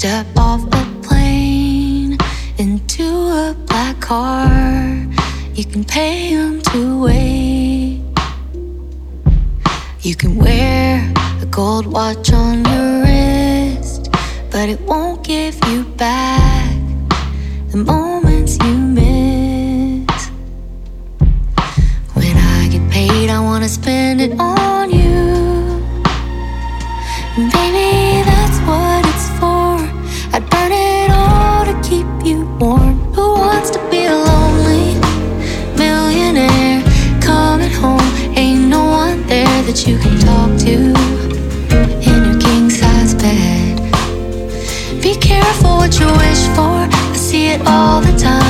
Step off a plane into a black car. You can pay them to wait. You can wear a gold watch on your wrist, but it won't give you back the moments you miss. When I get paid, I wanna spend it on you. And baby, that's what it's for. I'd burn it all to keep you warm. Who wants to be a lonely millionaire coming home? Ain't no one there that you can talk to in your king-size bed. Be careful what you wish for, I see it all the time.